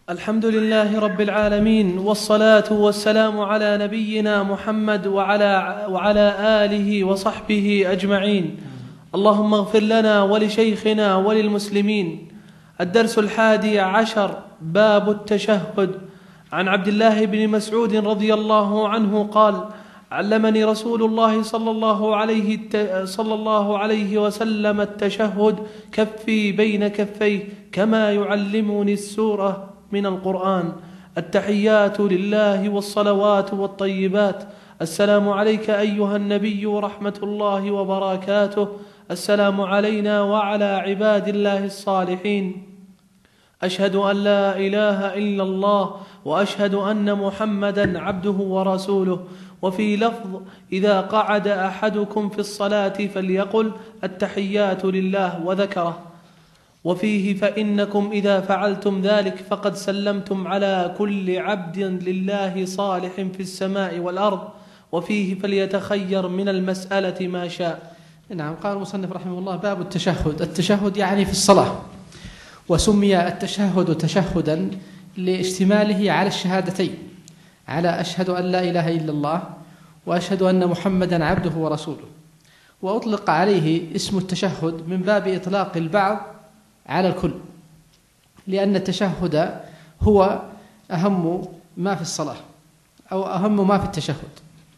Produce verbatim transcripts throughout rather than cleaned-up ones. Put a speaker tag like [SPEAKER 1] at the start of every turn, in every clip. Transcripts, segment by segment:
[SPEAKER 1] الحمد لله رب العالمين، والصلاة والسلام على نبينا محمد وعلى, وعلى آله وصحبه أجمعين. اللهم اغفر لنا ولشيخنا وللمسلمين. الدرس الحادي عشر، باب التشهد. عن عبد الله بن مسعود رضي الله عنه قال: علمني رسول الله صلى الله عليه, صلى الله عليه وسلم التشهد كفي بين كفيه كما يعلمني السورة من القرآن. التحيات لله والصلوات والطيبات. السلام عليك أيها النبي ورحمة الله وبركاته. السلام علينا وعلى عباد الله الصالحين. أشهد أن لا إله إلا الله وأشهد أن محمدا عبده ورسوله. وفي لفظ: إذا قعد أحدكم في الصلاة فليقل التحيات لله وذكره. وفيه: فإنكم إذا فعلتم ذلك فقد سلمتم على كل عبد لله صالح في السماء والأرض. وفيه: فليتخير من المسألة ما شاء.
[SPEAKER 2] نعم. قال المصنف رحمه الله: باب التشهد. التشهد يعني في الصلاة، وسمي التشهد تشهدا لاشتماله على الشهادتين، على أشهد أن لا إله إلا الله وأشهد أن محمدا عبده ورسوله. وأطلق عليه اسم التشهد من باب إطلاق البعض على الكل، لأن التشهد هو أهم ما في الصلاة أو أهم ما في التشهد.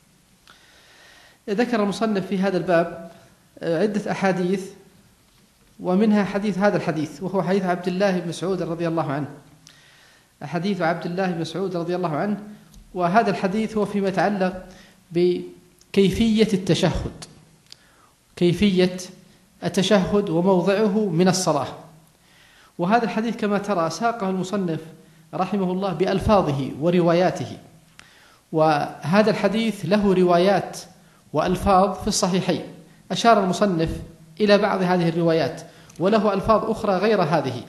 [SPEAKER 2] ذكر المصنف في هذا الباب عدة أحاديث، ومنها حديث هذا الحديث، وهو حديث عبد الله بن مسعود رضي الله عنه. حديث عبد الله بن مسعود رضي الله عنه، وهذا الحديث هو فيما يتعلق بكيفية التشهد، كيفية التشهد وموضعه من الصلاة. وهذا الحديث كما ترى ساقه المصنف رحمه الله بألفاظه ورواياته، وهذا الحديث له روايات وألفاظ في الصحيحين. أشار المصنف إلى بعض هذه الروايات، وله ألفاظ أخرى غير هذه.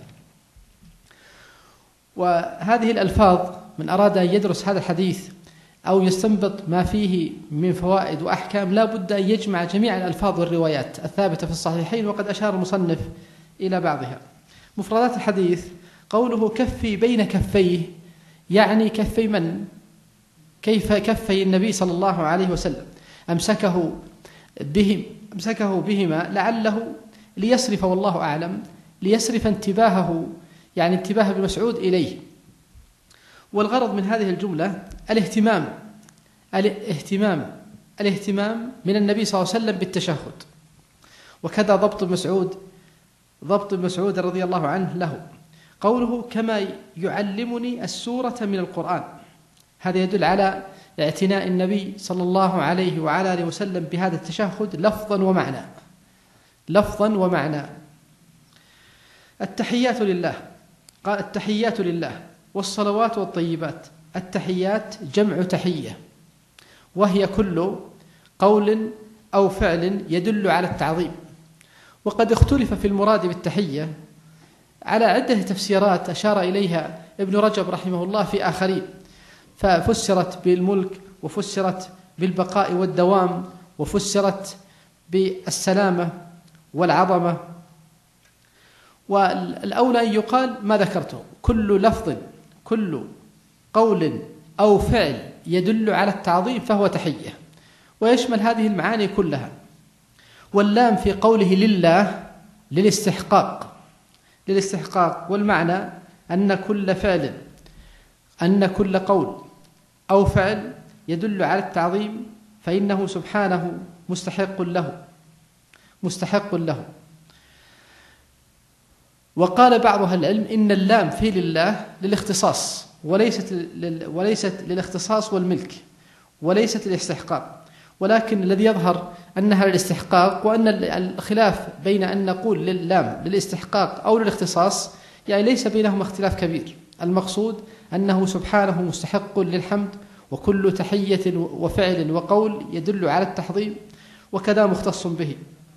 [SPEAKER 2] وهذه الألفاظ من أراد أن يدرس هذا الحديث أو يستنبط ما فيه من فوائد وأحكام لا بد أن يجمع جميع الألفاظ والروايات الثابتة في الصحيحين، وقد أشار المصنف إلى بعضها. مفردات الحديث: قوله كفي بين كفيه، يعني كفي من؟ كيف كفي النبي صلى الله عليه وسلم، أمسكه بهم أمسكه بهما لعله ليصرف، والله أعلم، ليصرف انتباهه، يعني انتباه ابن مسعود إليه. والغرض من هذه الجملة الاهتمام الاهتمام الاهتمام من النبي صلى الله عليه وسلم بالتشهد. وكذا ضبط مسعود ضبط مسعود رضي الله عنه له قوله كما يعلمني السورة من القرآن. هذا يدل على اعتناء النبي صلى الله عليه وعلى آله وسلم بهذا التشهد لفظا ومعنى لفظا ومعنى. التحيات لله. قال: التحيات لله والصلوات والطيبات. التحيات جمع تحية، وهي كل قول أو فعل يدل على التعظيم. وقد اختلف في المراد بالتحية على عدة تفسيرات أشار إليها ابن رجب رحمه الله في آخرين، ففسرت بالملك، وفسرت بالبقاء والدوام، وفسرت بالسلامة والعظمة. والأولى أن يقال ما ذكرته: كل لفظ كل قول أو فعل يدل على التعظيم فهو تحية، ويشمل هذه المعاني كلها. واللام في قوله لله للاستحقاق للاستحقاق والمعنى أن كل فعل أن كل قول أو فعل يدل على التعظيم فإنه سبحانه مستحق له مستحق له. وقال بعض أهل العلم إن اللام في لله للاختصاص، وليست لل... وليست للاختصاص والملك، وليست للاستحقاق، ولكن الذي يظهر أنها للاستحقاق، وأن الخلاف بين أن نقول لللام للاستحقاق أو للاختصاص يعني ليس بينهما اختلاف كبير. المقصود أنه سبحانه مستحق للحمد، وكل تحية وفعل وقول يدل على التحظيم، وكذا مختص به.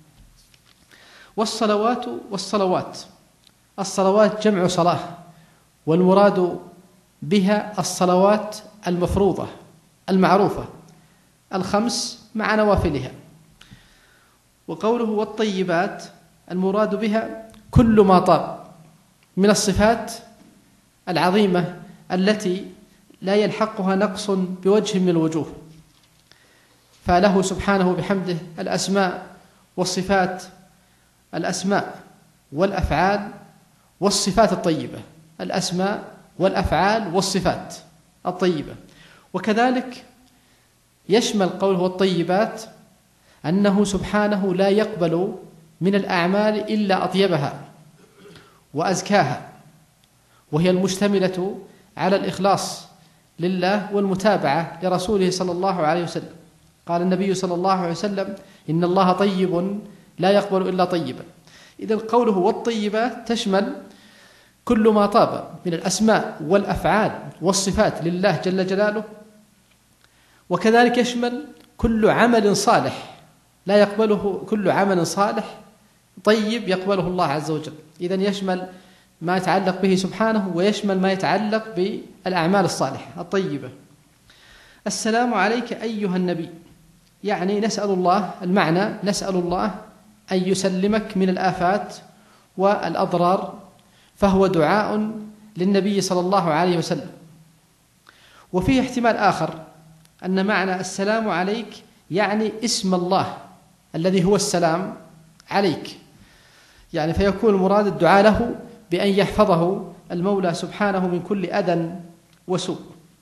[SPEAKER 2] والصلوات والصلوات الصلوات جمع صلاة، والمراد بها الصلوات المفروضة المعروفة الخمس مع نوافلها. وقوله والطيبات المراد بها كل ما طاب من الصفات العظيمة التي لا يلحقها نقص بوجه من الوجوه، فله سبحانه بحمده الأسماء والصفات، الأسماء والأفعال والصفات الطيبة، الأسماء والأفعال والصفات الطيبة. وكذلك يشمل قوله الطيبات أنه سبحانه لا يقبل من الأعمال إلا أطيبها وأزكاها، وهي المشتملة على الإخلاص لله والمتابعة لرسوله صلى الله عليه وسلم. قال النبي صلى الله عليه وسلم: إن الله طيب لا يقبل إلا طيبا. إذن قوله والطيبات تشمل كل ما طاب من الأسماء والأفعال والصفات لله جل جلاله، وكذلك يشمل كل عمل صالح لا يقبله، كل عمل صالح طيب يقبله الله عز وجل. إذن يشمل ما يتعلق به سبحانه ويشمل ما يتعلق بالأعمال الصالحة الطيبة. السلام عليك أيها النبي، يعني نسأل الله، المعنى نسأل الله أن يسلمك من الآفات والأضرار، فهو دعاء للنبي صلى الله عليه وسلم. وفيه احتمال آخر أن معنى السلام عليك يعني اسم الله الذي هو السلام عليك، يعني فيكون المراد الدعاء له بأن يحفظه المولى سبحانه من كل أذى وسوء.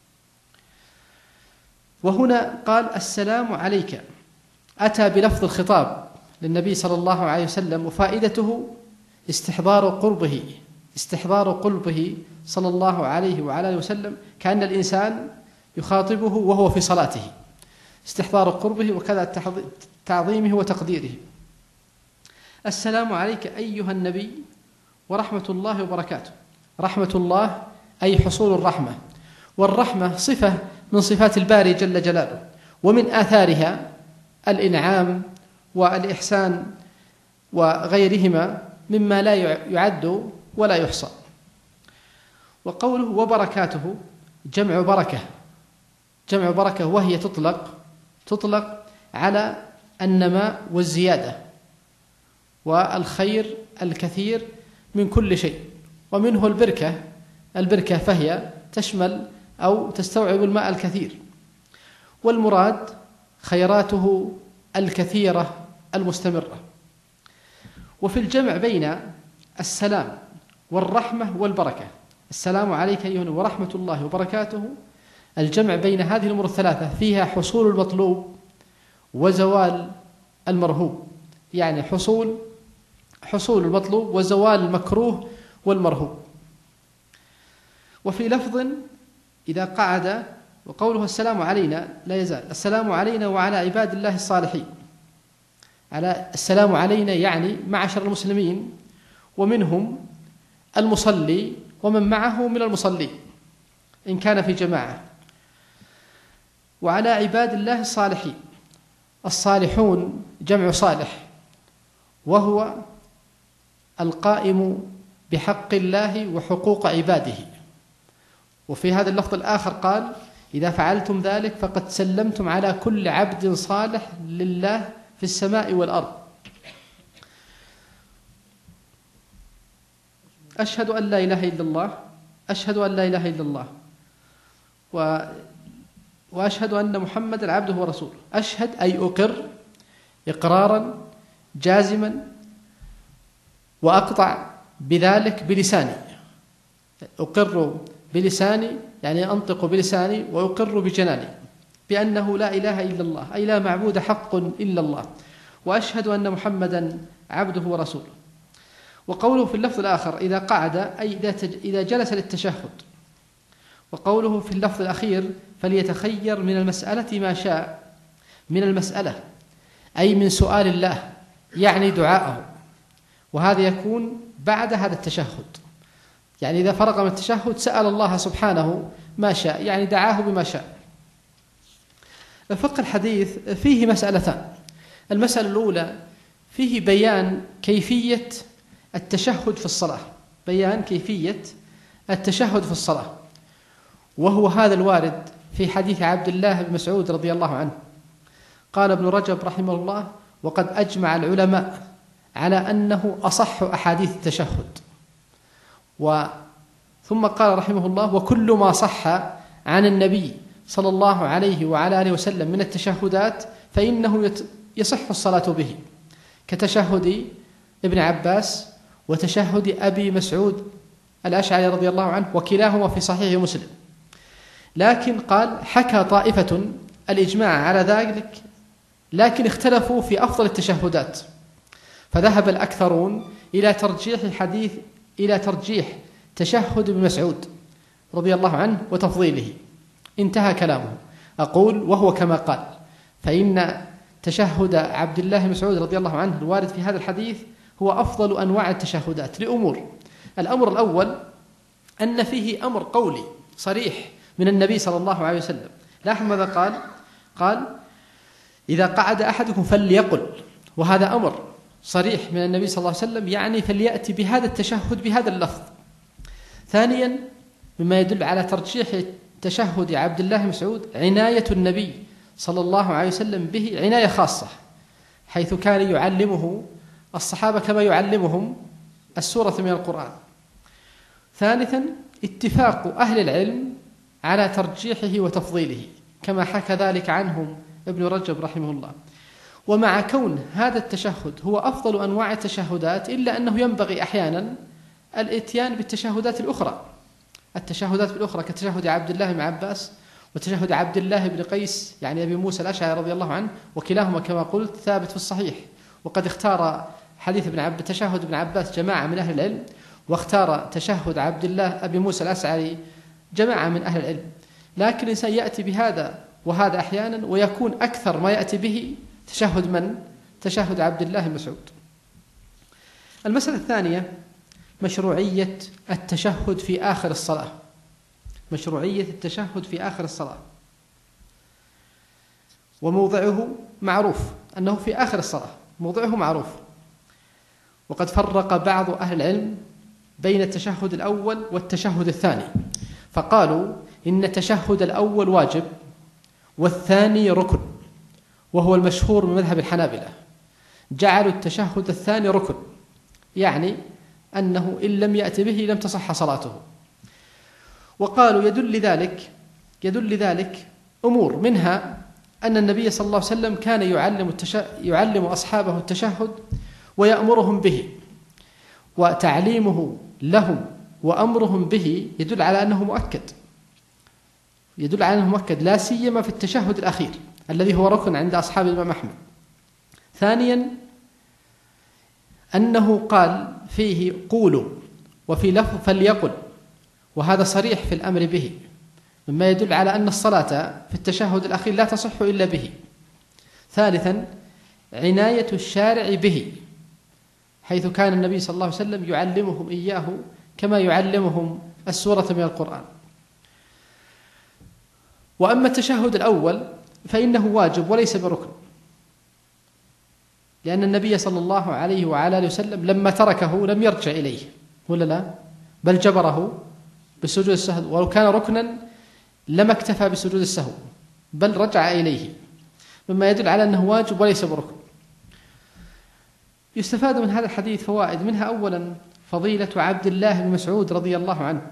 [SPEAKER 2] وهنا قال السلام عليك، أتى بلفظ الخطاب للنبي صلى الله عليه وسلم، وفائدته استحضار قربه استحضار قلبه صلى الله عليه وعلى آله وسلم، كأن الإنسان يخاطبه وهو في صلاته، استحضار قربه وكذا تعظيمه وتقديره. السلام عليك أيها النبي ورحمة الله وبركاته. رحمة الله أي حصول الرحمة، والرحمة صفة من صفات الباري جل جلاله، ومن آثارها الإنعام والإحسان وغيرهما مما لا يعد ولا يحصى. وقوله وبركاته جمع بركة، جمع بركة، وهي تطلق تطلق على النماء والزيادة والخير الكثير من كل شيء، ومنه البركة البركة فهي تشمل أو تستوعب الماء الكثير، والمراد خيراته الكثيرة المستمرة. وفي الجمع بين السلام والرحمة والبركة، السلام عليك أيها ورحمة الله وبركاته، الجمع بين هذه الأمور الثلاثة فيها حصول المطلوب وزوال المرهوب، يعني حصول حصول المطلوب وزوال المكروه والمرهوب. وفي لفظ إذا قعد، وقوله السلام علينا لا يزال السلام علينا وعلى عباد الله الصالحين. على السلام علينا يعني معشر المسلمين، ومنهم المصلي ومن معه من المصلين إن كان في جماعة. وعلى عباد الله الصالحين، الصالحون جمع صالح، وهو القائم بحق الله وحقوق عباده. وفي هذا اللفظ الآخر قال إذا فعلتم ذلك فقد سلمتم على كل عبد صالح لله في السماء والأرض. أشهد أن لا إله إلا الله، أشهد أن لا إله إلا الله و... وأشهد أن محمدا عبده ورسوله. أشهد أي أقر إقرارا جازما، وأقطع بذلك بلساني، أقر بلساني يعني أنطق بلساني، وأقر بجناني بأنه لا إله إلا الله، أي لا معبود حق إلا الله، وأشهد أن محمدا عبده ورسوله. وقوله في اللفظ الآخر إذا قعد أي إذا جلس للتشهد. وقوله في اللفظ الأخير فليتخير من المسألة ما شاء، من المسألة أي من سؤال الله، يعني دعاءه، وهذا يكون بعد هذا التشهد، يعني إذا فرغ من التشهد سأل الله سبحانه ما شاء، يعني دعاه بما شاء. فقه الحديث فيه مسألتان. المسألة الأولى فيه بيان كيفية التشهد في الصلاة، بيان كيفية التشهد في الصلاة، وهو هذا الوارد في حديث عبد الله بن مسعود رضي الله عنه. قال ابن رجب رحمه الله وقد أجمع العلماء على أنه أصح أحاديث التشهد. و ثم قال رحمه الله: وكل ما صح عن النبي صلى الله عليه وعلى آله وسلم من التشهدات فإنه يصح الصلاة به، كتشهد ابن عباس وتشهد أبي مسعود الأشعري رضي الله عنه، وكلاهما في صحيح مسلم. لكن قال: حكى طائفة الإجماع على ذلك، لكن اختلفوا في أفضل التشهدات، فذهب الأكثرون إلى ترجيح حديث إلى ترجيح تشهد ابن مسعود رضي الله عنه وتفضيله. انتهى كلامه. أقول: وهو كما قال، فإن تشهد عبد الله بن مسعود رضي الله عنه الوارد في هذا الحديث هو أفضل أنواع التشهدات لأمور. الأمر الأول أن فيه أمر قولي صريح من النبي صلى الله عليه وسلم. لاحظ ماذا قال؟ قال: إذا قعد أحدكم فليقل، وهذا أمر صريح من النبي صلى الله عليه وسلم، يعني فليأتي بهذا التشهد بهذا اللفظ. ثانيا، مما يدل على ترجيح تشهد عبد الله بن مسعود عناية النبي صلى الله عليه وسلم به عناية خاصة، حيث كان يعلمه الصحابة كما يعلمهم السورة من القرآن. ثالثا، اتفاق أهل العلم على ترجيحه وتفضيله، كما حكى ذلك عنهم ابن رجب رحمه الله. ومع كون هذا التشهد هو أفضل أنواع التشهدات، إلا أنه ينبغي أحيانا الاتيان بالتشهدات الأخرى التشهدات الأخرى كتشهد عبد الله بن عباس وتشهد عبد الله بن قيس يعني أبي موسى الأشعري رضي الله عنه، وكلاهما كما قلت ثابت في الصحيح. وقد اختار حديث ابن عباس تشهد ابن عباس جماعة من أهل العلم، واختار تشهد عبد الله أبي موسى الأشعري جماعة من أهل العلم. لكن الإنسان يأتي بهذا وهذا أحيانا، ويكون أكثر ما يأتي به تشهد من؟ تشهد عبد الله بن مسعود. المسألة الثانية مشروعية التشهد في آخر الصلاة. مشروعية التشهد في آخر الصلاة، وموضعه معروف أنه في آخر الصلاة، موضعه معروف. وقد فرق بعض أهل العلم بين التشهد الأول والتشهد الثاني، فقالوا إن التشهد الأول واجب والثاني ركن، وهو المشهور من مذهب الحنابلة. جعلوا التشهد الثاني ركن، يعني أنه إن لم يأتي به لم تصح صلاته. وقالوا يدل ذلك يدل ذلك أمور، منها أن النبي صلى الله عليه وسلم كان يعلم التش... يعلم أصحابه التشهد ويأمرهم به، وتعليمه لهم وأمرهم به يدل على أنه مؤكد يدل على أنه مؤكد لا سيما في التشهد الأخير الذي هو ركن عند أصحاب الإمام أحمد. ثانيا، أنه قال فيه قولوا، وفي لفظ فليقل، وهذا صريح في الأمر به، مما يدل على أن الصلاة في التشهد الأخير لا تصح إلا به. ثالثا، عناية الشارع به، حيث كان النبي صلى الله عليه وسلم يعلمهم إياه كما يعلمهم السورة من القرآن. وأما التشهد الأول فإنه واجب وليس بركن، لأن النبي صلى الله عليه وعلى آله وسلم لما تركه لم يرجع إليه، ولا لا؟ بل جبره بسجود السهو، ولو كان ركنا لما اكتفى بسجود السهو بل رجع إليه، مما يدل على أنه واجب وليس بركن. يستفاد من هذا الحديث فوائد، منها أولا فضيلة عبد الله بن مسعود رضي الله عنه،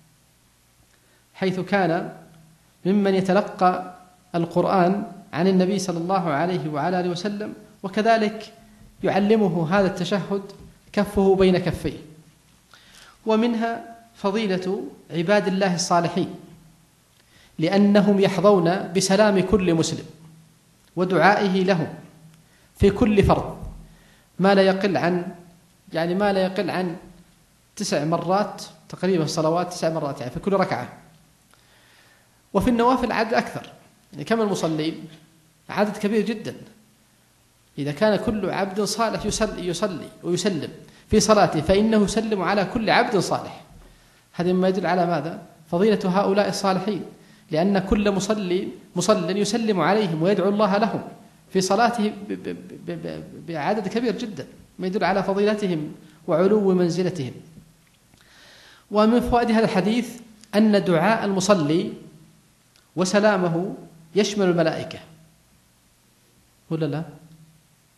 [SPEAKER 2] حيث كان ممن يتلقى القرآن عن النبي صلى الله عليه وعلى آله وسلم، وكذلك يعلمه هذا التشهد كفه بين كفيه. ومنها فضيلة عباد الله الصالحين، لأنهم يحظون بسلام كل مسلم ودعائه لهم في كل فرض، ما لا يقل عن يعني ما لا يقل عن تسع مرات تقريبا، صلوات تسع مرات يعني في كل ركعة. وفي النوافل عدد أكثر، يعني كم المصلين؟ عدد كبير جدا. إذا كان كل عبد صالح يصلي, يصلي ويسلم في صلاته فإنه يسلم على كل عبد صالح. هذا ما يدل على ماذا؟ فضيلة هؤلاء الصالحين، لأن كل مصلي مصل يسلم عليهم ويدعو الله لهم في صلاته بعدد كبير جدا، ما يدل على فضيلتهم وعلو منزلتهم. ومن فوائد هذا الحديث أن دعاء المصلي وسلامه يشمل الملائكة، ولا لا؟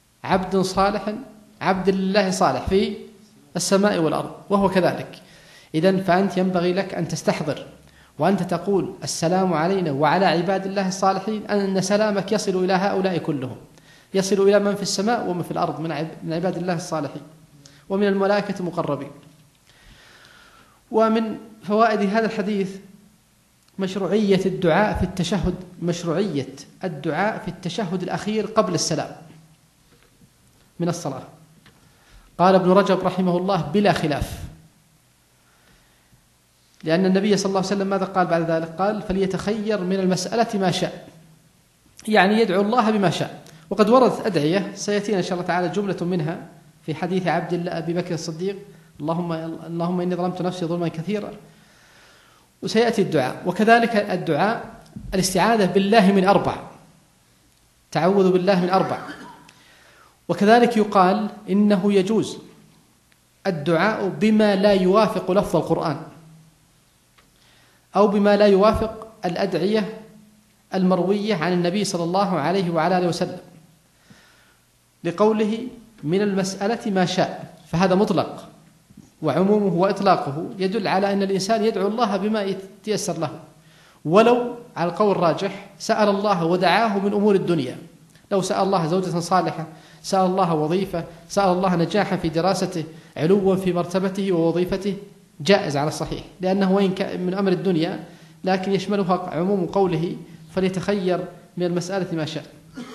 [SPEAKER 2] عبد صالح عبد الله صالح في السماء والأرض، وهو كذلك. إذن فأنت ينبغي لك أن تستحضر وأنت تقول السلام علينا وعلى عباد الله الصالحين، أن سلامك يصل إلى هؤلاء كلهم، يصل إلى من في السماء ومن في الأرض من عباد الله الصالحين ومن الملائكة المقربين. ومن فوائد هذا الحديث مشروعية الدعاء في التشهد، مشروعية الدعاء في التشهد الأخير قبل السلام من الصلاة. قال ابن رجب رحمه الله بلا خلاف، لأن النبي صلى الله عليه وسلم ماذا قال بعد ذلك؟ قال فليتخير من المسألة ما شاء، يعني يدعو الله بما شاء. وقد وردت أدعية سيأتينا إن شاء الله تعالى جملة منها في حديث عبد الله أبي بكر الصديق، اللهم اللهم إني ظلمت نفسي ظلما كثيرا، وسيأتي الدعاء. وكذلك الدعاء الاستعاذة بالله من أربع، تعوذ بالله من أربع. وكذلك يقال إنه يجوز الدعاء بما لا يوافق لفظ القرآن أو بما لا يوافق الأدعية المروية عن النبي صلى الله عليه وعلى آله وسلم، لقوله من المسألة ما شاء، فهذا مطلق، وعمومه وإطلاقه يدل على أن الإنسان يدعو الله بما يتيسر له، ولو على القول الراجح سأل الله ودعاه من أمور الدنيا، لو سأل الله زوجة صالحة، سأل الله وظيفة، سأل الله نجاحا في دراسته، علوا في مرتبته ووظيفته، جائز على الصحيح، لأنه وإن كان من أمر الدنيا لكن يشملها عموم قوله فليتخير من المسألة ما شاء.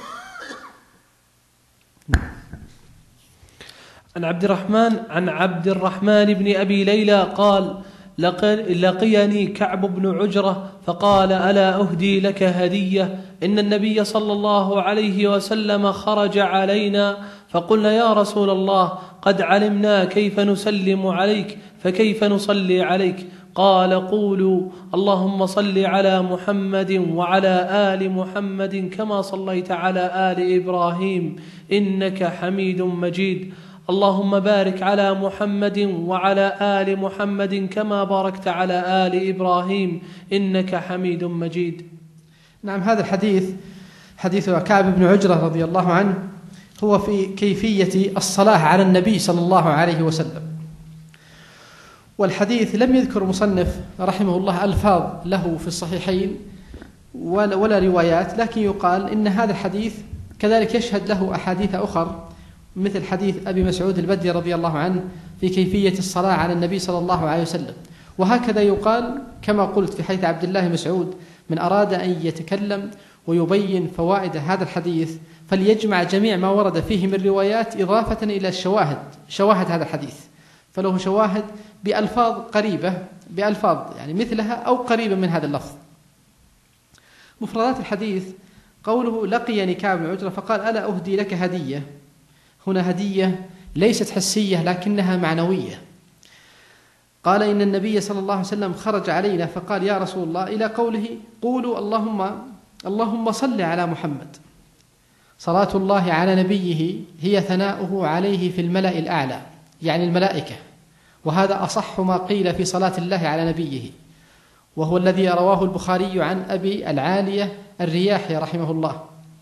[SPEAKER 1] عن عبد الرحمن عن عبد الرحمن بن أبي ليلى قال لقيني كعب بن عجرة فقال ألا أهدي لك هدية؟ إن النبي صلى الله عليه وسلم خرج علينا فقلنا يا رسول الله قد علمنا كيف نسلم عليك فكيف نصلي عليك؟ قال قولوا اللهم صل على محمد وعلى آل محمد كما صليت على آل إبراهيم إنك حميد مجيد، اللهم بارك على محمد وعلى آل محمد كما باركت على آل إبراهيم إنك حميد مجيد.
[SPEAKER 2] نعم، هذا الحديث حديث كعب بن عجرة رضي الله عنه هو في كيفية الصلاة على النبي صلى الله عليه وسلم. والحديث لم يذكر مصنف رحمه الله ألفاظ له في الصحيحين ولا, ولا روايات، لكن يقال إن هذا الحديث كذلك يشهد له أحاديث أخر مثل حديث أبي مسعود البدري رضي الله عنه في كيفية الصلاة على النبي صلى الله عليه وسلم. وهكذا يقال كما قلت في حديث عبد الله مسعود من أراد أن يتكلم ويبين فوائد هذا الحديث فليجمع جميع ما ورد فيه من روايات إضافة إلى الشواهد، شواهد هذا الحديث، فله شواهد بألفاظ قريبة، بألفاظ يعني مثلها أو قريبة من هذا اللفظ. مفردات الحديث قوله لقيني كعب بن عجرة فقال ألا أهدي لك هدية، هنا هدية ليست حسية لكنها معنوية. قال إن النبي صلى الله عليه وسلم خرج علينا فقال يا رسول الله إلى قوله قولوا اللهم اللهم صل على محمد. صلاة الله على نبيه هي ثناؤه عليه في الملأ الأعلى، يعني الملائكة، وهذا أصح ما قيل في صلاة الله على نبيه، وهو الذي رواه البخاري عن أبي العالية الرياحي رحمه الله.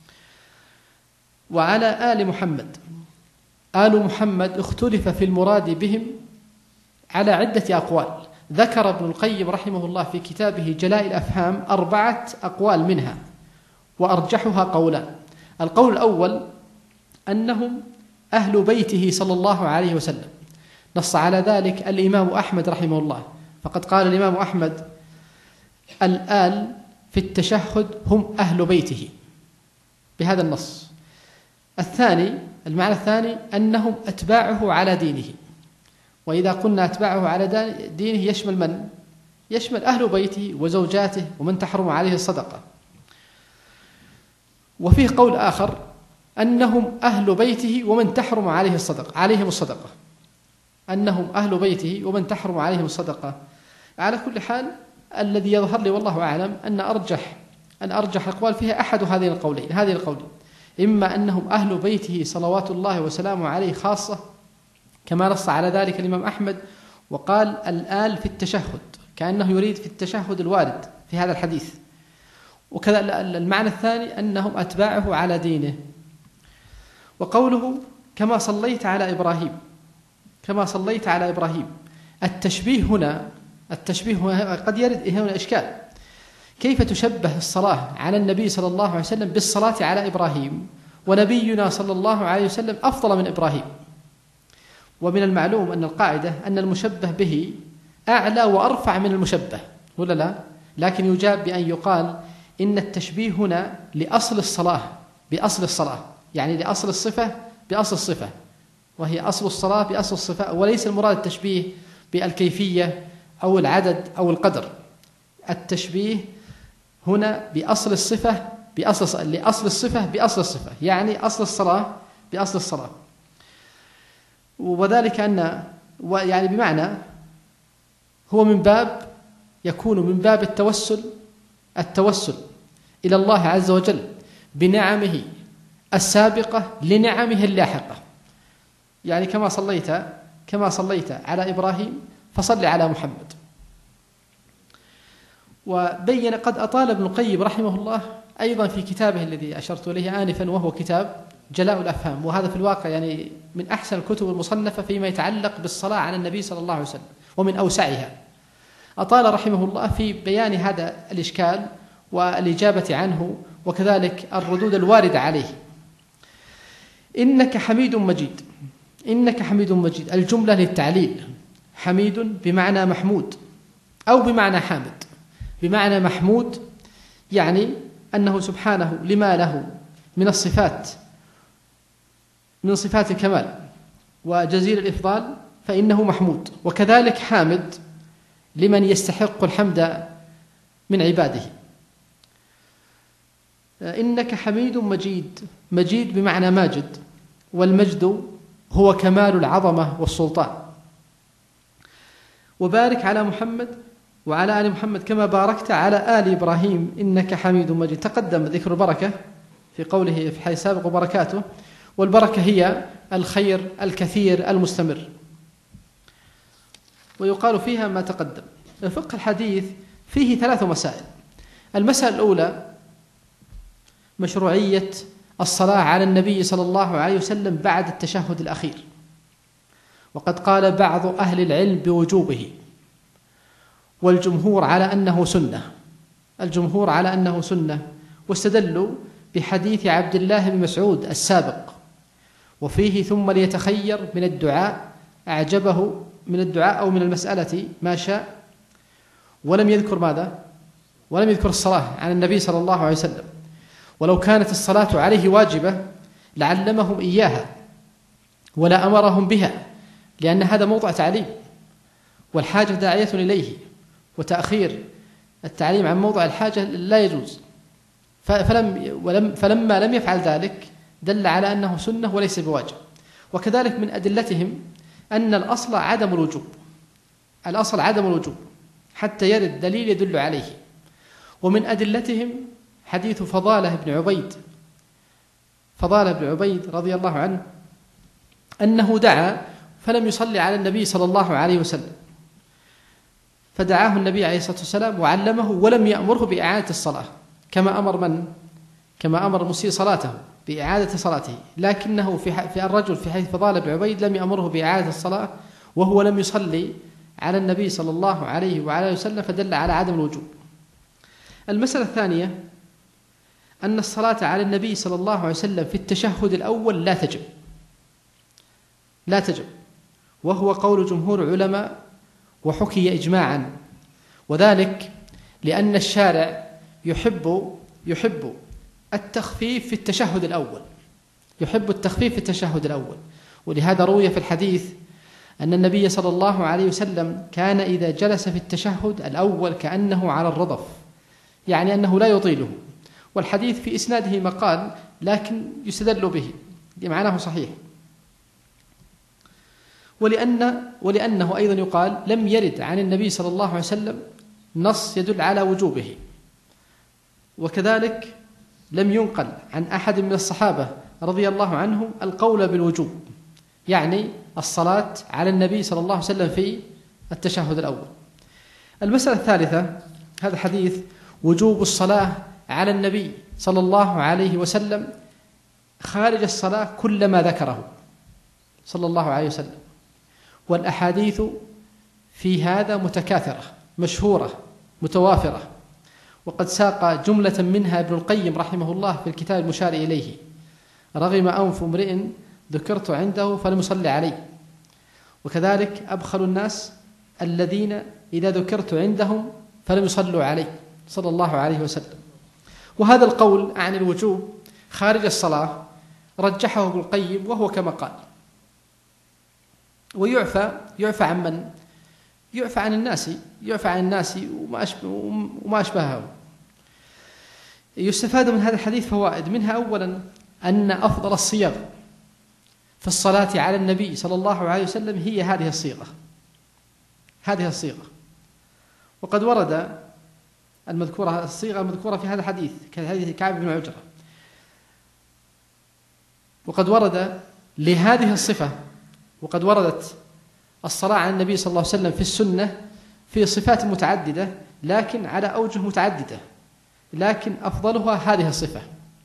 [SPEAKER 2] وعلى آل محمد، آل محمد اختلف في المراد بهم على عدة أقوال، ذكر ابن القيم رحمه الله في كتابه جلاء الأفهام أربعة أقوال منها وأرجحها قولان. القول الأول أنهم أهل بيته صلى الله عليه وسلم، نص على ذلك الإمام أحمد رحمه الله، فقد قال الإمام أحمد الآل في التشهد هم أهل بيته بهذا النص. الثاني المعنى الثاني أنهم أتباعه على دينه، وإذا قلنا أتباعه على دينه يشمل من؟ يشمل أهل بيته وزوجاته ومن تحرم عليه الصدقة. وفيه قول آخر أنهم أهل بيته ومن تحرم عليه الصدقة، عليهم الصدقة، أنهم أهل بيته ومن تحرم عليهم الصدقة. على كل حال الذي يظهر لي والله أعلم أن أرجح أن أرجح الأقوال فيها أحد هذين القولين هذه القولين إما أنهم أهل بيته صلوات الله وسلامه عليه خاصة كما نص على ذلك الإمام أحمد، وقال الآل في التشهد كأنه يريد في التشهد الوارد في هذا الحديث. وكذا المعنى الثاني أنهم أتباعه على دينه. وقوله كما صليت على إبراهيم، كما صليت على إبراهيم، التشبيه هنا التشبيه هنا قد يرد هنا إشكال. كيف تشبه الصلاة على النبي صلى الله عليه وسلم بالصلاة على إبراهيم ونبينا صلى الله عليه وسلم أفضل من إبراهيم؟ ومن المعلوم أن القاعدة أن المشبه به أعلى وأرفع من المشبه، ولا لا؟ لكن يجاب بأن يقال إن التشبيه هنا لأصل الصلاة بأصل الصلاة، يعني لأصل الصفة بأصل الصفة، وهي أصل الصلاة بأصل الصفة، وليس المراد التشبيه بالكيفية أو العدد أو القدر. التشبيه هنا بأصل الصفة بأصل لأصل الصفة بأصل الصفة، يعني أصل الصلاة بأصل الصلاة. وذلك أن يعني بمعنى هو من باب يكون من باب التوسل التوسل إلى الله عز وجل بنعمه السابقة لنعمه اللاحقة، يعني كما صليت كما صليت على إبراهيم فصل على محمد. وبين قد أطال ابن القيم رحمه الله أيضا في كتابه الذي أشرت إليه آنفا، وهو كتاب جلاء الأفهام، وهذا في الواقع يعني من أحسن الكتب المصنفة فيما يتعلق بالصلاة على النبي صلى الله عليه وسلم ومن أوسعها. أطال رحمه الله في بيان هذا الإشكال والإجابة عنه، وكذلك الردود الواردة عليه. إنك حميد مجيد، إنك حميد مجيد الجملة للتعليل، حميد بمعنى محمود أو بمعنى حامد. بمعنى محمود يعني أنه سبحانه لما له من الصفات من صفات الكمال وجزيل الإفضال فإنه محمود، وكذلك حامد لمن يستحق الحمد من عباده. إنك حميد مجيد، مجيد بمعنى ماجد، والمجد هو كمال العظمة والسلطان. وبارك على محمد وعلى آل محمد كما باركت على آل إبراهيم إنك حميد مجيد. تقدم ذكر البركة في قوله في حي سابق وبركاته، والبركة هي الخير الكثير المستمر، ويقال فيها ما تقدم. الفقه الحديث فيه ثلاث مسائل. المسألة الأولى مشروعية الصلاة على النبي صلى الله عليه وسلم بعد التشهد الأخير، وقد قال بعض أهل العلم بوجوبه، والجمهور على أنه سنة الجمهور على أنه سنة واستدلوا بحديث عبد الله بن مسعود السابق، وفيه ثم ليتخير من الدعاء أعجبه من الدعاء أو من المسألة ما شاء، ولم يذكر ماذا؟ ولم يذكر الصلاة على النبي صلى الله عليه وسلم. ولو كانت الصلاة عليه واجبة لعلمهم إياها ولا أمرهم بها، لأن هذا موضع تعليم والحاجة داعية إليه، وتأخير التعليم عن موضع الحاجة لا يجوز. فلم ولم فلما لم يفعل ذلك دل على أنه سنة وليس بواجب. وكذلك من أدلتهم أن الأصل عدم الوجوب الأصل عدم الوجوب حتى يرد دليل يدل عليه. ومن أدلتهم حديث فضالة بن عبيد فضالة بن عبيد رضي الله عنه أنه دعا فلم يصلي على النبي صلى الله عليه وسلم، فدعاه النبي عليه الصلاة والسلام وعلمه ولم يأمره بإعادة الصلاة، كما أمر من كما أمر مسيء صلاته بإعادة صلاته، لكنه في في الرجل في حديث فضالة بن عبيد لم يأمره بإعادة الصلاة وهو لم يصلي على النبي صلى الله عليه وعلى وسلم، فدل على عدم الوجوب. المسألة الثانية أن الصلاة على النبي صلى الله عليه وسلم في التشهد الأول لا تجب لا تجب وهو قول جمهور العلماء وحكي إجماعا، وذلك لأن الشارع يحب يحب التخفيف في التشهد الأول يحب التخفيف في التشهد الأول ولهذا روي في الحديث أن النبي صلى الله عليه وسلم كان إذا جلس في التشهد الأول كأنه على الرضف، يعني أنه لا يطيله. والحديث في إسناده مقال لكن يستدل به معناه صحيح. ولأن ولأنه أيضا يقال لم يرد عن النبي صلى الله عليه وسلم نص يدل على وجوبه، وكذلك لم ينقل عن أحد من الصحابة رضي الله عنهم القول بالوجوب، يعني الصلاة على النبي صلى الله عليه وسلم في التشهد الأول. المسألة الثالثة هذا حديث وجوب الصلاة على النبي صلى الله عليه وسلم خارج الصلاة كل ما ذكره صلى الله عليه وسلم، والأحاديث في هذا متكاثرة مشهورة متوافرة، وقد ساق جملة منها ابن القيم رحمه الله في الكتاب المشار إليه: رغم أنف امرئ ذكرت عنده فلم يصلي علي. وكذلك أبخل الناس الذين إذا ذكرت عندهم فلم يصلوا علي صلى الله عليه وسلم. وهذا القول عن الوجوب خارج الصلاة رجحه ابن القيم وهو كما قال. ويعفى يعفى عن من؟ يعفى عن الناس يعفى عن الناس وما أشبهه. يستفاد من هذا الحديث فوائد، منها أولا أن أفضل الصيغ في الصلاة على النبي صلى الله عليه وسلم هي هذه الصيغة هذه الصيغة وقد ورد المذكورة الصيغة المذكورة في هذا الحديث كحديث كعب بن عجرة، وقد ورد لهذه الصفة وقد وردت الصلاة على النبي صلى الله عليه وسلم في السنة في صفات متعددة لكن على أوجه متعددة، لكن أفضلها هذه الصفة.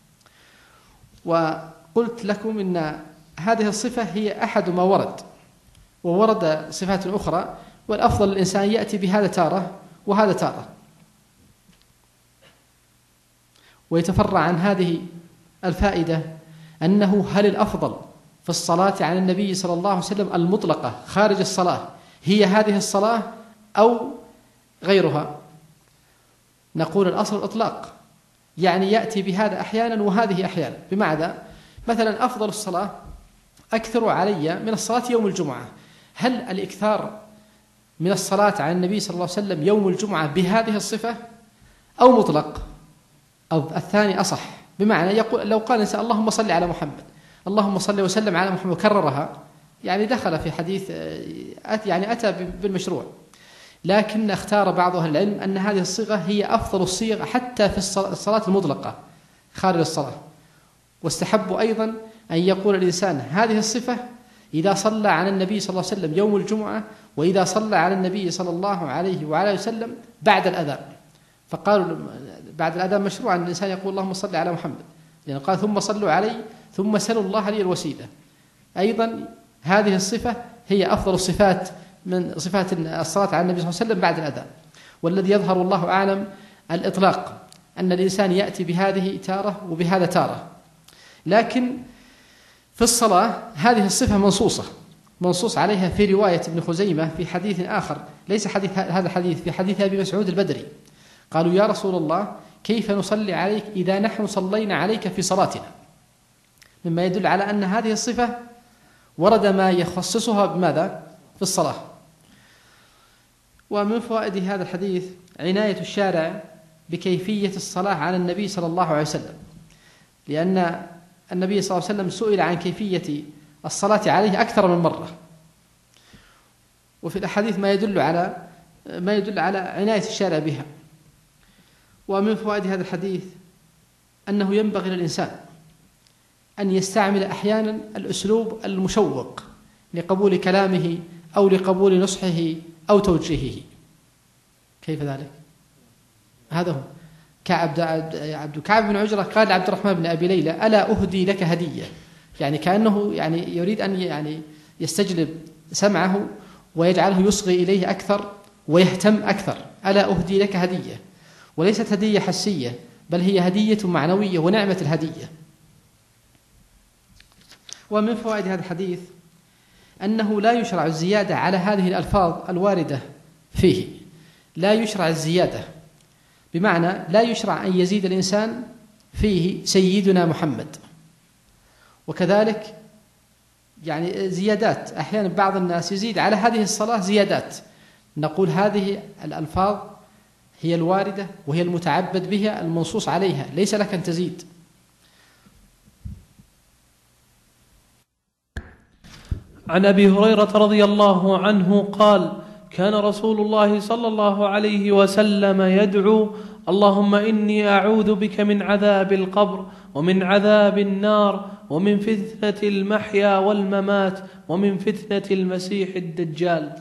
[SPEAKER 2] وقلت لكم إن هذه الصفة هي أحد ما ورد، وورد صفات أخرى، والأفضل الإنسان يأتي بهذا تارة وهذا تارة. ويتفرع عن هذه الفائدة أنه هل الأفضل في الصلاة على النبي صلى الله عليه وسلم المطلقة خارج الصلاة هي هذه الصلاة أو غيرها؟ نقول الأصل الإطلاق، يعني يأتي بهذا أحيانا وهذه أحيانا. بمعنى مثلا أفضل الصلاة أكثر علي من الصلاة يوم الجمعة، هل الإكثار من الصلاة على النبي صلى الله عليه وسلم يوم الجمعة بهذه الصفة أو مطلق؟ أو الثاني أصح، بمعنى يقول لو قال الإنسان اللهم صل على محمد اللهم صل وسلم على محمد وكررها، يعني دخل في حديث يعني أتى بالمشروع. لكن اختار بعض أهل العلم أن هذه الصيغة هي أفضل الصيغ حتى في الصلاة المطلقة خارج الصلاة. واستحبوا أيضا أن يقول الإنسان هذه الصفة إذا صلى على النبي صلى الله عليه وسلم يوم الجمعة، وإذا صلى على النبي صلى الله عليه وعلى وسلم بعد الأذان. فقالوا بعد الأذان مشروع أن الإنسان يقول اللهم صل على محمد، لأنه قال ثم صلوا علي ثم سلوا الله لي الوسيلة. أيضا هذه الصفة هي أفضل الصفات من صفات الصلاة على النبي صلى الله عليه وسلم بعد الأذان. والذي يظهر والله أعلم الإطلاق، أن الإنسان يأتي بهذه تارة وبهذا تارة. لكن في الصلاة هذه الصفة منصوصة منصوص عليها في رواية ابن خزيمة في حديث آخر، ليس حديث هذا الحديث، في حديث أبي مسعود البدري. قالوا يا رسول الله كيف نصلي عليك إذا نحن صلينا عليك في صلاتنا؟ مما يدل على أن هذه الصفة ورد ما يخصصها بماذا؟ في الصلاة. ومن فوائد هذا الحديث عناية الشارع بكيفية الصلاة على النبي صلى الله عليه وسلم، لأن النبي صلى الله عليه وسلم سئل عن كيفية الصلاة عليه أكثر من مرة، وفي الأحاديث ما يدل على ما يدل على عناية الشارع بها. ومن فوائد هذا الحديث أنه ينبغي للإنسان أن يستعمل أحيانا الأسلوب المشوق لقبول كلامه أو لقبول نصحه أو توجيهه. كيف ذلك؟ هذا هو كعب عبد كعب بن عجرة قال لعبد الرحمن بن أبي ليلى ألا أهدي لك هدية، يعني كأنه يعني يريد أن يعني يستجلب سمعه ويجعله يصغي إليه أكثر ويهتم أكثر. ألا أهدي لك هدية، وليست هدية حسية بل هي هدية معنوية ونعمة الهدية. ومن فوائد هذا الحديث أنه لا يشرع الزيادة على هذه الألفاظ الواردة فيه، لا يشرع الزيادة، بمعنى لا يشرع أن يزيد الإنسان فيه سيدنا محمد. وكذلك يعني زيادات، أحيانا بعض الناس يزيد على هذه الصلاة زيادات، نقول هذه الألفاظ هي الواردة وهي المتعبد بها المنصوص عليها، ليس لك أن تزيد.
[SPEAKER 1] عن أبي هريرة رضي الله عنه قال كان رسول الله صلى الله عليه وسلم يدعو اللهم إني أعوذ بك من عذاب القبر ومن عذاب النار ومن فتنة المحيا والممات ومن فتنة المسيح الدجال.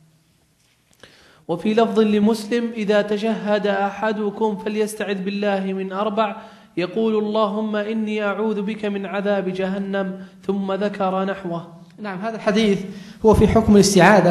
[SPEAKER 1] وفي لفظ لمسلم إذا تشهد أحدكم فليستعذ بالله من أربع يقول اللهم إني أعوذ بك من عذاب جهنم ثم ذكر نحوه.
[SPEAKER 2] نعم، هذا الحديث هو في حكم الاستعاذة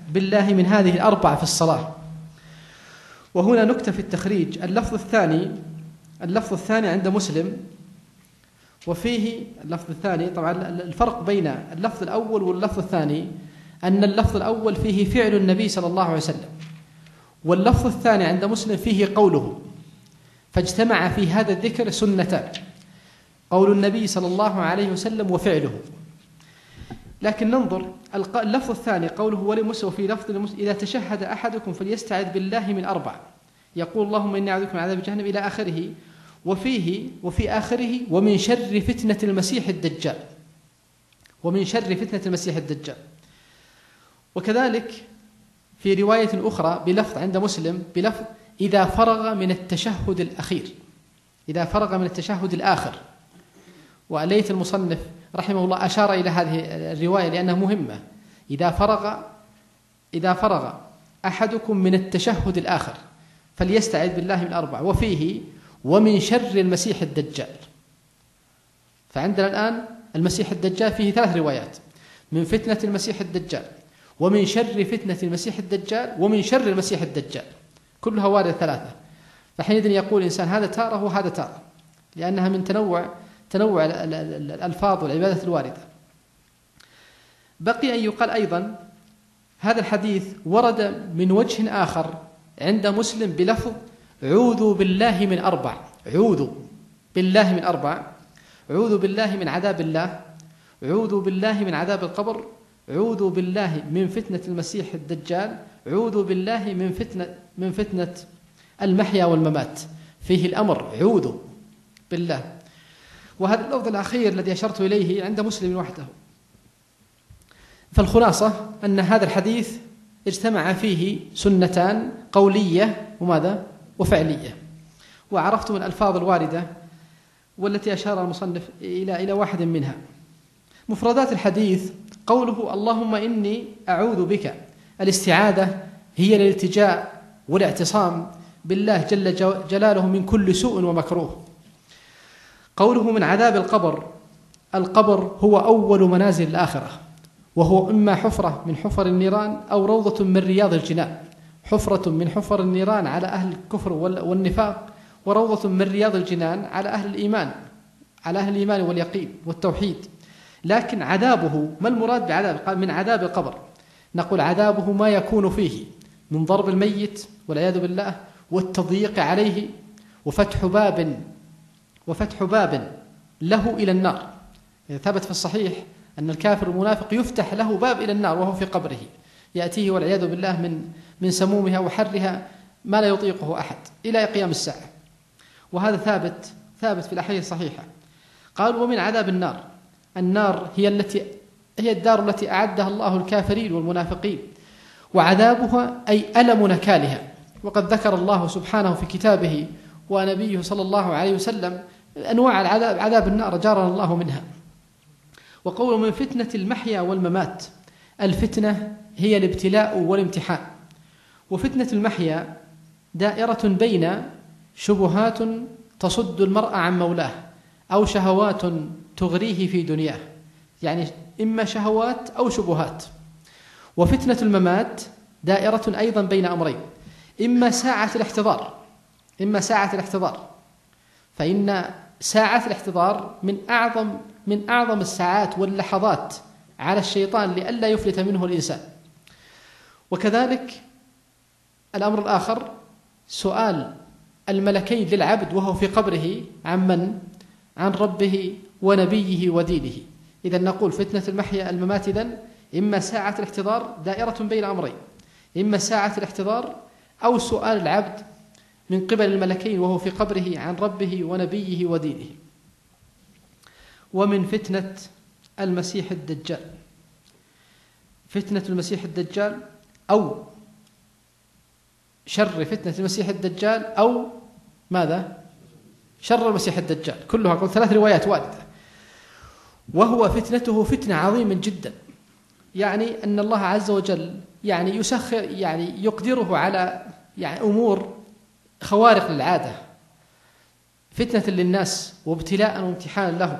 [SPEAKER 2] بالله من هذه الأربعة في الصلاة. وهنا نكتة في التخريج، اللفظ الثاني اللفظ الثاني عند مسلم، وفيه اللفظ الثاني، طبعا الفرق بين اللفظ الأول واللفظ الثاني أن اللفظ الأول فيه فعل النبي صلى الله عليه وسلم، واللفظ الثاني عند مسلم فيه قوله، فاجتمع في هذا الذكر سنتان، قول النبي صلى الله عليه وسلم وفعله. لكن ننظر اللفظ الثاني قوله ولمسلم، وفي لفظ لمسلم إذا تشهد أحدكم فليستعذ بالله من أربع، يقول اللهم إني أعوذ بك من عذاب جهنم إلى آخره. وفيه وفي آخره ومن شر فتنة المسيح الدجال، ومن شر فتنة المسيح الدجال. وكذلك في رواية أخرى بلفظ عند مسلم بلفظ إذا فرغ من التشهد الأخير، إذا فرغ من التشهد الآخر. وليت المصنف رحمه الله أشار إلى هذه الرواية لأنها مهمة. إذا فرغ إذا فرغ أحدكم من التشهد الآخر فليستعذ بالله من أربع، وفيه ومن شر المسيح الدجال. فعندنا الآن المسيح الدجال فيه ثلاث روايات، من فتنة المسيح الدجال، ومن شر فتنة المسيح الدجال، ومن شر المسيح الدجال، كلها واردة ثلاثة. فحينئذ يقول الإنسان هذا تارة وهذا تارة، لأنها من تنوع تنوع الألفاظ والعبادة الواردة. بقي أن يقال أيضا هذا الحديث ورد من وجه آخر عند مسلم بلفظ عوذوا بالله من أربع، عوذوا بالله من أربع، عوذوا بالله من عذاب الله، عوذوا بالله من عذاب القبر، عوذوا بالله من فتنة المسيح الدجال، عوذوا بالله من فتنة من فتنة المحيا والممات. فيه الأمر عوذوا بالله. وهذا اللفظ الأخير الذي أشرت إليه عند مسلم وحده. فالخلاصة أن هذا الحديث اجتمع فيه سنتان قولية وماذا؟ وفعلية. وعرفتم الألفاظ الواردة والتي أشار المصنف إلى إلى واحد منها. مفردات الحديث قوله اللهم إني أعوذ بك، الاستعاذة هي الالتجاء والاعتصام بالله جل جلاله من كل سوء ومكروه. قوله من عذاب القبر، القبر هو أول منازل الآخرة، وهو إما حفرة من حفر النيران أو روضة من رياض الجنان. حفرة من حفر النيران على أهل الكفر والنفاق، وروضة من رياض الجنان على أهل الإيمان، على أهل الإيمان واليقين والتوحيد. لكن عذابه ما المراد بعذاب؟ قال من عذاب القبر، نقول عذابه ما يكون فيه من ضرب الميت والعياذ بالله، والتضييق عليه، وفتح باب وفتح باب له إلى النار. ثبت في الصحيح أن الكافر المنافق يفتح له باب إلى النار وهو في قبره، يأتيه والعياذ بالله من من سمومها وحرها ما لا يطيقه أحد إلى قيام الساعة. وهذا ثابت ثابت في الأحاديث الصحيحة. قال ومن عذاب النار، النار هي التي هي الدار التي أعدها الله الكافرين والمنافقين، وعذابها أي ألم نكالها. وقد ذكر الله سبحانه في كتابه ونبيه صلى الله عليه وسلم أنواع العذاب، عذاب النار جارنا الله منها. وقول من فتنة المحيا والممات، الفتنة هي الابتلاء والامتحان. وفتنة المحيا دائرة بين شبهات تصد المرء عن مولاه، أو شهوات تغريه في دنياه، يعني إما شهوات أو شبهات. وفتنة الممات دائرة أيضا بين أمرين، إما ساعة الاحتضار إما ساعة الاحتضار فإن ساعة الاحتضار من أعظم من أعظم الساعات واللحظات على الشيطان لئلا يفلت منه الإنسان. وكذلك الأمر الآخر سؤال الملكين للعبد وهو في قبره عن من؟ عن ربه ونبيه ودينه. إذا نقول فتنة المحيا الممات إذن إما ساعة الاحتضار دائرة بين أمرين، إما ساعة الاحتضار أو سؤال العبد من قبل الملكين وهو في قبره عن ربه ونبيه ودينه. ومن فتنة المسيح الدجال، فتنة المسيح الدجال أو شر فتنة المسيح الدجال أو ماذا؟ شر المسيح الدجال، كلها قلت ثلاث روايات واردة. وهو فتنته فتنة عظيمة جدا، يعني أن الله عز وجل يعني يسخر يعني يقدره على يعني أمور خوارق للعادة، فتنة للناس وابتلاء وامتحان له.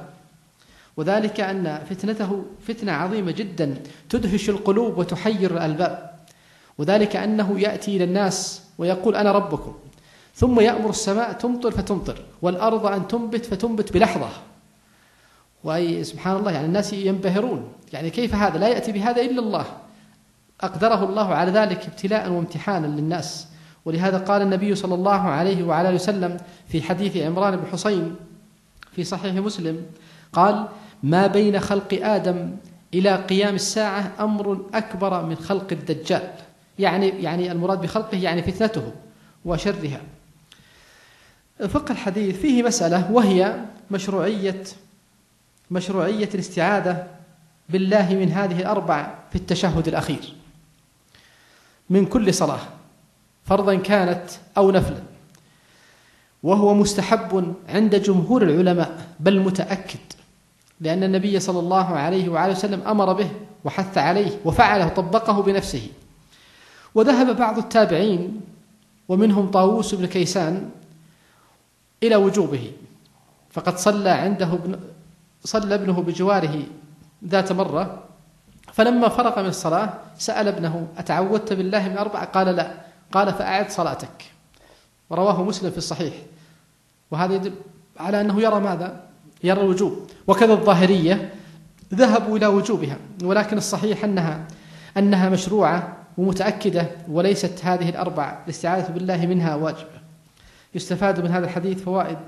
[SPEAKER 2] وذلك أن فتنته فتنة عظيمة جدا تدهش القلوب وتحير الألباب. وذلك أنه يأتي إلى الناس ويقول أنا ربكم، ثم يأمر السماء تمطر فتمطر والأرض أن تنبت فتنبت بلحظة. وأي سبحان الله، يعني الناس ينبهرون، يعني كيف هذا؟ لا يأتي بهذا إلا الله، أقدره الله على ذلك ابتلاء وامتحانا للناس. ولهذا قال النبي صلى الله عليه وعلى آله وسلم في حديث عمران بن حسين في صحيح مسلم قال: ما بين خلق آدم إلى قيام الساعة أمر أكبر من خلق الدجال. يعني يعني المراد بخلقه يعني فتنته وشرها. فقه الحديث فيه مسألة، وهي مشروعية مشروعية الاستعاذة بالله من هذه الأربع في التشهد الأخير من كل صلاة، فرضا كانت أو نفلا، وهو مستحب عند جمهور العلماء بل متأكد، لأن النبي صلى الله عليه وعلى وسلم أمر به وحث عليه وفعله طبقه بنفسه. وذهب بعض التابعين ومنهم طاووس بن كيسان إلى وجوبه، فقد صلى عنده ابن صلى ابنه بجواره ذات مرة، فلما فرغ من الصلاة سأل ابنه: أتعودت بالله من أربع؟ قال: لا. قال: فأعد صلاتك. ورواه مسلم في الصحيح. وهذا يدل على أنه يرى ماذا؟ يرى الوجوب. وكذا الظاهرية ذهبوا إلى وجوبها، ولكن الصحيح أنها أنها مشروعة ومتأكدة، وليست هذه الأربع الاستعاذة بالله منها واجبة. يستفاد من هذا الحديث فوائد: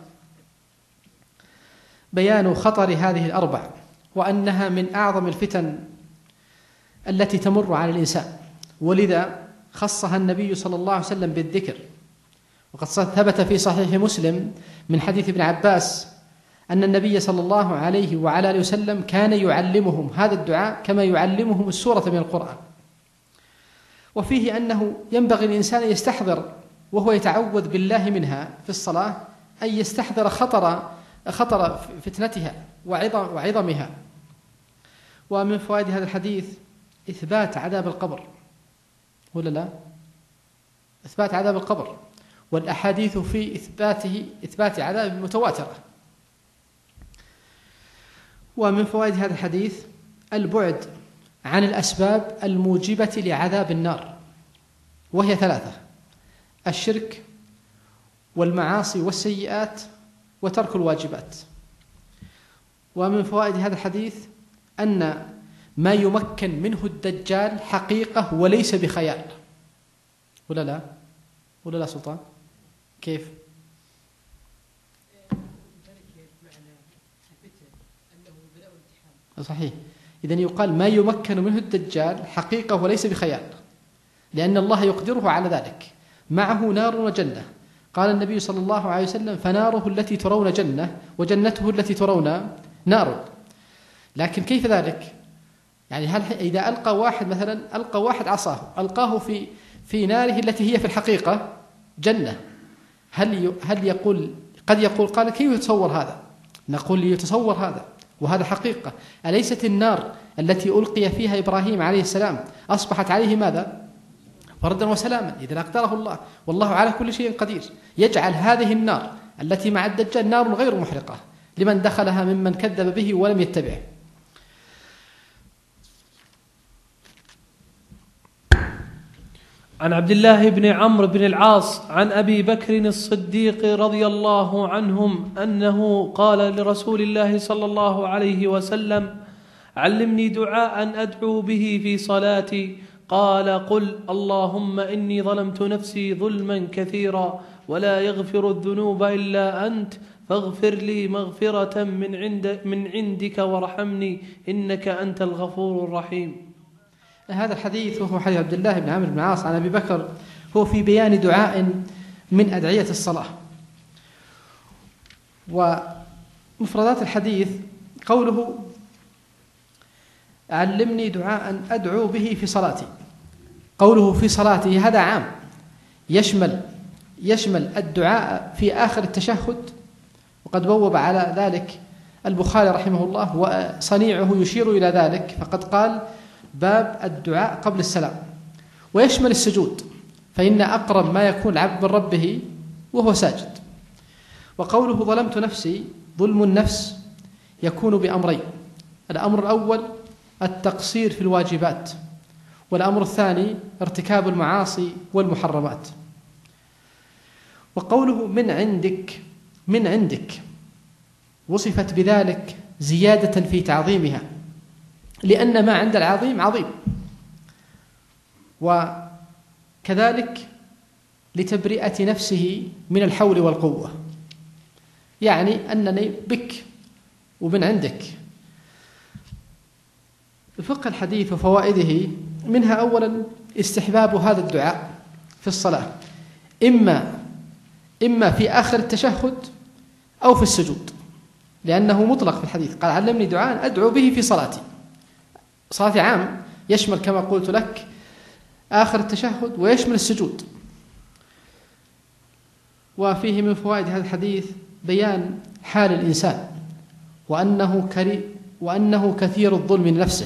[SPEAKER 2] بيان خطر هذه الأربع، وأنها من أعظم الفتن التي تمر على الإنسان، ولذا خصها النبي صلى الله عليه وسلم بالذكر. وقد ثبت في صحيح مسلم من حديث ابن عباس أن النبي صلى الله عليه وعلى آله وسلم كان يعلمهم هذا الدعاء كما يعلمهم السورة من القرآن. وفيه أنه ينبغي الإنسان أن يستحضر وهو يتعوذ بالله منها في الصلاة، أن يستحضر خطر خطر فتنتها وعظم وعظمها. ومن فوائد هذا الحديث إثبات عذاب القبر، ولا لا؟ إثبات عذاب القبر، والأحاديث في إثباته إثبات عذاب متواترة. ومن فوائد هذا الحديث البعد عن الأسباب الموجبة لعذاب النار، وهي ثلاثة: الشرك والمعاصي والسيئات وترك الواجبات. ومن فوائد هذا الحديث أن ما يمكن منه الدجال حقيقة وليس بخيال، ولا لا؟ ولا لا سلطان؟ كيف؟ صحيح. إذن يقال ما يمكن منه الدجال حقيقة وليس بخيال، لأن الله يقدره على ذلك. معه نار وجنة، قال النبي صلى الله عليه وسلم: فناره التي ترون جنة وجنته التي ترون نار. لكن كيف ذلك؟ يعني هل إذا ألقى واحد مثلا ألقى واحد عصاه ألقاه في في ناره التي هي في الحقيقة جنة، هل هل يقول قد يقول قال كيف يتصور هذا؟ نقول يتصور هذا، وهذا حقيقة. أليست النار التي ألقي فيها إبراهيم عليه السلام أصبحت عليه ماذا؟ بردا وسلاما، إذا أقدره الله، والله على كل شيء قدير. يجعل هذه النار التي مع الدجال نار غير محرقة لمن دخلها ممن كذب به ولم يتبعه.
[SPEAKER 1] عن عبد الله بن عمرو بن العاص عن أبي بكر الصديق رضي الله عنهم أنه قال لرسول الله صلى الله عليه وسلم: علمني دعاء أدعو به في صلاتي. قال: قل اللهم إني ظلمت نفسي ظلما كثيرا ولا يغفر الذنوب إلا أنت فاغفر لي مغفرة من, عند من عندك وارحمني إنك أنت الغفور الرحيم.
[SPEAKER 2] هذا الحديث وهو حديث عبد الله بن عمرو بن العاص عن أبي بكر هو في بيان دعاء من أدعية الصلاة. ومفردات الحديث قوله: علمني دعاء أدعو به في صلاتي. قوله في صلاتي هذا عام، يشمل يشمل الدعاء في آخر التشهد، وقد بوب على ذلك البخاري رحمه الله، وصنيعه يشير إلى ذلك، فقد قال: باب الدعاء قبل السلام. ويشمل السجود، فإن أقرب ما يكون العبد من ربه وهو ساجد. وقوله ظلمت نفسي، ظلم النفس يكون بأمرين: الأمر الأول التقصير في الواجبات، والأمر الثاني ارتكاب المعاصي والمحرمات. وقوله من عندك من عندك وصفت بذلك زيادة في تعظيمها، لأن ما عند العظيم عظيم، وكذلك لتبرئة نفسه من الحول والقوة، يعني أنني بك ومن عندك. فقه الحديث وفوائده منها أولا استحباب هذا الدعاء في الصلاة، إما إما في آخر التشهد أو في السجود، لأنه مطلق في الحديث، قال علمني دعاء أدعو به في صلاتي. صلاتي عام، يشمل كما قلت لك آخر التشهد ويشمل السجود. وفيه من فوائد هذا الحديث بيان حال الإنسان، وأنه كري وأنه كثير الظلم من نفسه،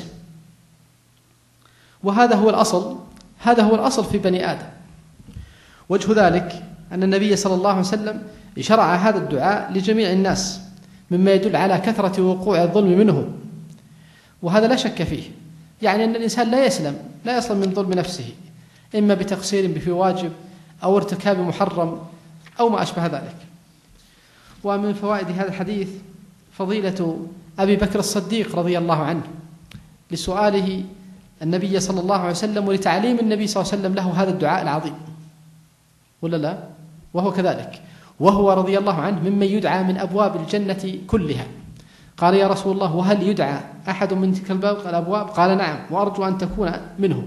[SPEAKER 2] وهذا هو الأصل هذا هو الأصل في بني آدم. وجه ذلك أن النبي صلى الله عليه وسلم شرع هذا الدعاء لجميع الناس، مما يدل على كثرة وقوع الظلم منهم، وهذا لا شك فيه، يعني أن الإنسان لا يسلم لا يسلم من ظلم نفسه، إما بتقصير في واجب أو ارتكاب محرم أو ما أشبه ذلك. ومن فوائد هذا الحديث فضيلة أبي بكر الصديق رضي الله عنه لسؤاله النبي صلى الله عليه وسلم ولتعليم النبي صلى الله عليه وسلم له هذا الدعاء العظيم، ولا لا؟ وهو كذلك، وهو رضي الله عنه ممن يدعى من أبواب الجنة كلها. قال يا رسول الله وهل يدعى أحد من تلك الأبواب؟ قال نعم، وأرجو أن تكون منهم.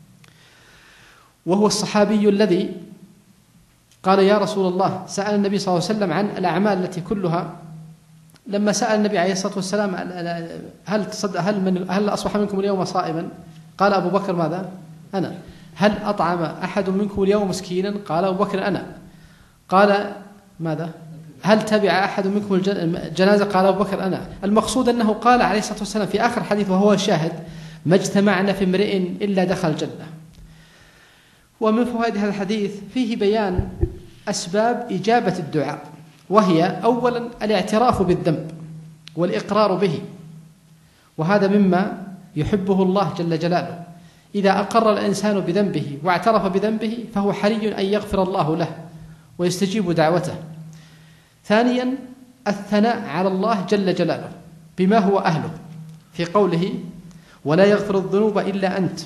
[SPEAKER 2] وهو الصحابي الذي قال يا رسول الله، سأل النبي صلى الله عليه وسلم عن الأعمال التي كلها، لما سأل النبي عليه الصلاة والسلام هل تصدق هل من هل أصبح منكم اليوم صائما؟ قال أبو بكر ماذا؟ أنا. هل أطعم أحد منكم اليوم مسكينا؟ قال أبو بكر أنا. قال ماذا؟ هل تبع أحد منكم الجنازة؟ قال أبو بكر أنا. المقصود أنه قال عليه الصلاة والسلام في آخر حديث وهو الشاهد: ما اجتمعنا في امرئ إلا دخل الجنة. ومن فوائد هذا الحديث فيه بيان أسباب إجابة الدعاء، وهي أولا الاعتراف بالذنب والإقرار به، وهذا مما يحبه الله جل جلاله. إذا أقر الإنسان بذنبه واعترف بذنبه فهو حري أن يغفر الله له ويستجيب دعوته. ثانيا الثناء على الله جل جلاله بما هو أهله، في قوله: ولا يغفر الذنوب إلا أنت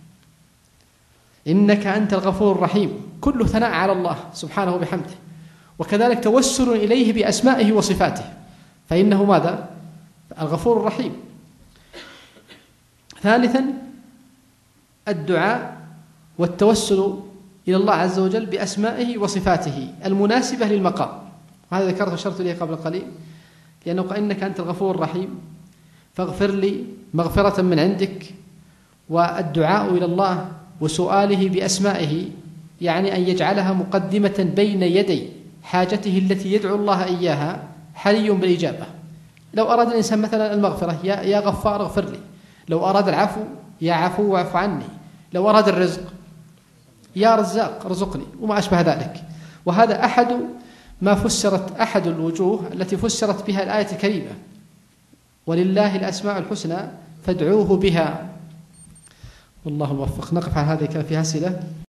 [SPEAKER 2] إنك أنت الغفور الرحيم، كل ثناء على الله سبحانه وبحمده. وكذلك توسل إليه بأسمائه وصفاته، فإنه ماذا؟ الغفور الرحيم. ثالثا الدعاء والتوسل إلى الله عز وجل بأسمائه وصفاته المناسبة للمقام، وهذا ذكرت وشرت إليه قبل قليل، لأنه قال إنك أنت الغفور الرحيم فاغفر لي مغفرة من عندك. والدعاء إلى الله وسؤاله بأسمائه يعني أن يجعلها مقدمة بين يدي حاجته التي يدعو الله إياها، حري بالإجابة. لو أراد الإنسان مثلا المغفرة: يا, يا غفار اغفر لي. لو أراد العفو: يا عفو واعف عني. لو أراد الرزق: يا رزاق ارزقني، وما أشبه ذلك. وهذا أحد ما فسرت أحد الوجوه التي فسرت بها الآية الكريمة: ولله الأسماء الحسنى فادعوه بها. والله الموفق. نقف على هذه، كان فيها أسئلة.